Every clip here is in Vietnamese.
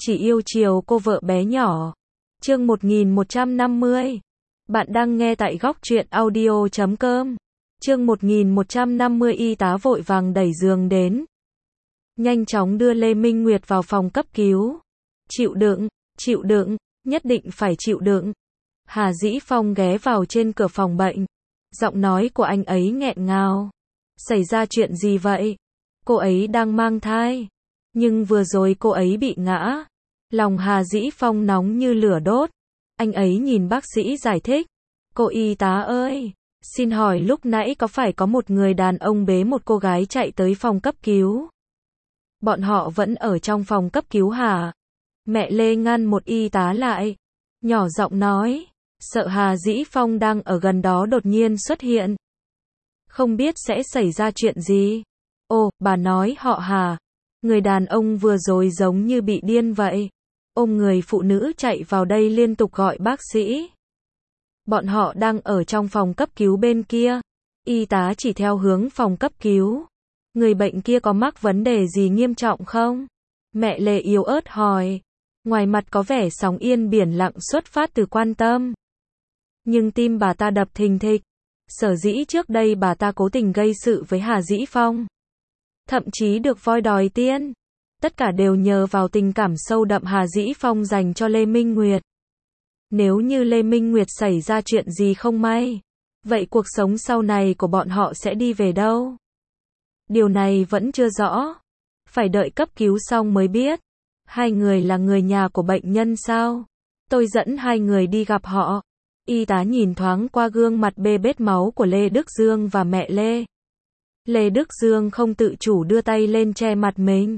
chỉ yêu chiều cô vợ bé nhỏ. Chương 1150. Bạn đang nghe tại góc truyện audio.com. Chương 1150. Y tá vội vàng đẩy giường đến, nhanh chóng đưa Lê Minh Nguyệt vào phòng cấp cứu. Chịu đựng, nhất định phải chịu đựng. Hà Dĩ Phong ghé vào trên cửa phòng bệnh. Giọng nói của anh ấy nghẹn ngào. Xảy ra chuyện gì vậy? Cô ấy đang mang thai. Nhưng vừa rồi cô ấy bị ngã. Lòng Hà Dĩ Phong nóng như lửa đốt. Anh ấy nhìn bác sĩ giải thích. Cô y tá ơi, xin hỏi lúc nãy có phải có một người đàn ông bế một cô gái chạy tới phòng cấp cứu? Bọn họ vẫn ở trong phòng cấp cứu hả? Mẹ Lê ngăn một y tá lại, nhỏ giọng nói, sợ Hà Dĩ Phong đang ở gần đó đột nhiên xuất hiện. Không biết sẽ xảy ra chuyện gì. Ồ, bà nói họ Hà. Người đàn ông vừa rồi giống như bị điên vậy. Ôm người phụ nữ chạy vào đây liên tục gọi bác sĩ. Bọn họ đang ở trong phòng cấp cứu bên kia. Y tá chỉ theo hướng phòng cấp cứu. Người bệnh kia có mắc vấn đề gì nghiêm trọng không? Mẹ Lê yếu ớt hỏi. Ngoài mặt có vẻ sóng yên biển lặng xuất phát từ quan tâm. Nhưng tim bà ta đập thình thịch. Sở dĩ trước đây bà ta cố tình gây sự với Hà Dĩ Phong. Thậm chí được voi đòi tiên. Tất cả đều nhờ vào tình cảm sâu đậm Hà Dĩ Phong dành cho Lê Minh Nguyệt. Nếu như Lê Minh Nguyệt xảy ra chuyện gì không may, vậy cuộc sống sau này của bọn họ sẽ đi về đâu? Điều này vẫn chưa rõ. Phải đợi cấp cứu xong mới biết. Hai người là người nhà của bệnh nhân sao? Tôi dẫn hai người đi gặp họ. Y tá nhìn thoáng qua gương mặt bê bết máu của Lê Đức Dương và mẹ Lê. Lê Đức Dương không tự chủ đưa tay lên che mặt mình.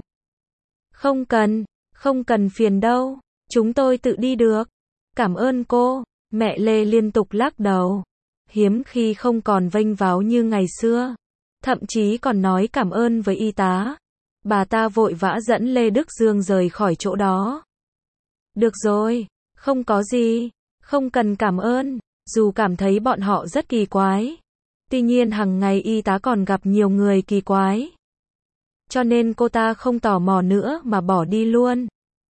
Không cần phiền đâu. Chúng tôi tự đi được. Cảm ơn cô. Mẹ Lê liên tục lắc đầu. Hiếm khi không còn vênh váo như ngày xưa. Thậm chí còn nói cảm ơn với y tá. Bà ta vội vã dẫn Lê Đức Dương rời khỏi chỗ đó. Được rồi, không có gì. Không cần cảm ơn. Dù cảm thấy bọn họ rất kỳ quái. Tuy nhiên hàng ngày y tá còn gặp nhiều người kỳ quái. Cho nên cô ta không tò mò nữa mà bỏ đi luôn.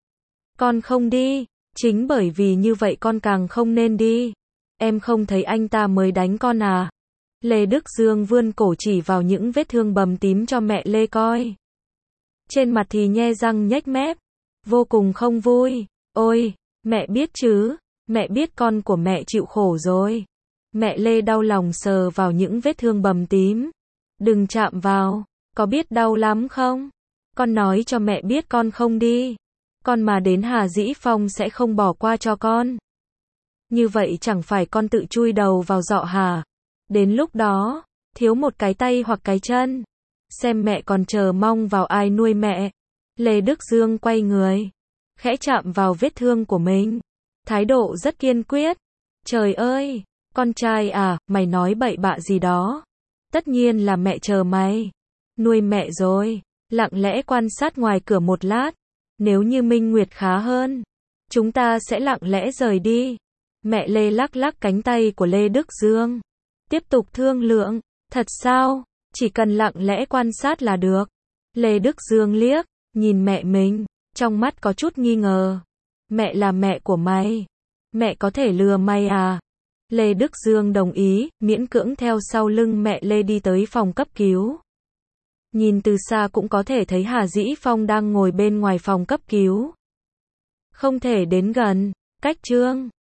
Con không đi. Chính bởi vì như vậy con càng không nên đi. Em không thấy anh ta mới đánh con à? Lê Đức Dương vươn cổ chỉ vào những vết thương bầm tím cho mẹ Lê coi. Trên mặt thì nhe răng nhếch mép. Vô cùng không vui. Ôi, mẹ biết chứ. Mẹ biết con của mẹ chịu khổ rồi. Mẹ Lê đau lòng sờ vào những vết thương bầm tím. Đừng chạm vào. Có biết đau lắm không? Con nói cho mẹ biết con không đi. Con mà đến Hà Dĩ Phong sẽ không bỏ qua cho con. Như vậy chẳng phải con tự chui đầu vào giọ hả? Đến lúc đó, thiếu một cái tay hoặc cái chân. Xem mẹ còn chờ mong vào ai nuôi mẹ. Lê Đức Dương quay người, khẽ chạm vào vết thương của mình. Thái độ rất kiên quyết. Trời ơi, con trai à, mày nói bậy bạ gì đó. Tất nhiên là mẹ chờ mày. Nuôi mẹ rồi. Lặng lẽ quan sát ngoài cửa một lát. Nếu như Minh Nguyệt khá hơn, chúng ta sẽ lặng lẽ rời đi. Mẹ Lê lắc lắc cánh tay của Lê Đức Dương. Tiếp tục thương lượng. Thật sao? Chỉ cần lặng lẽ quan sát là được. Lê Đức Dương liếc, nhìn mẹ mình, trong mắt có chút nghi ngờ. Mẹ là mẹ của mày. Mẹ có thể lừa mày à? Lê Đức Dương đồng ý, miễn cưỡng theo sau lưng mẹ Lê đi tới phòng cấp cứu. Nhìn từ xa cũng có thể thấy Hà Dĩ Phong đang ngồi bên ngoài phòng cấp cứu. Không thể đến gần, cách Trương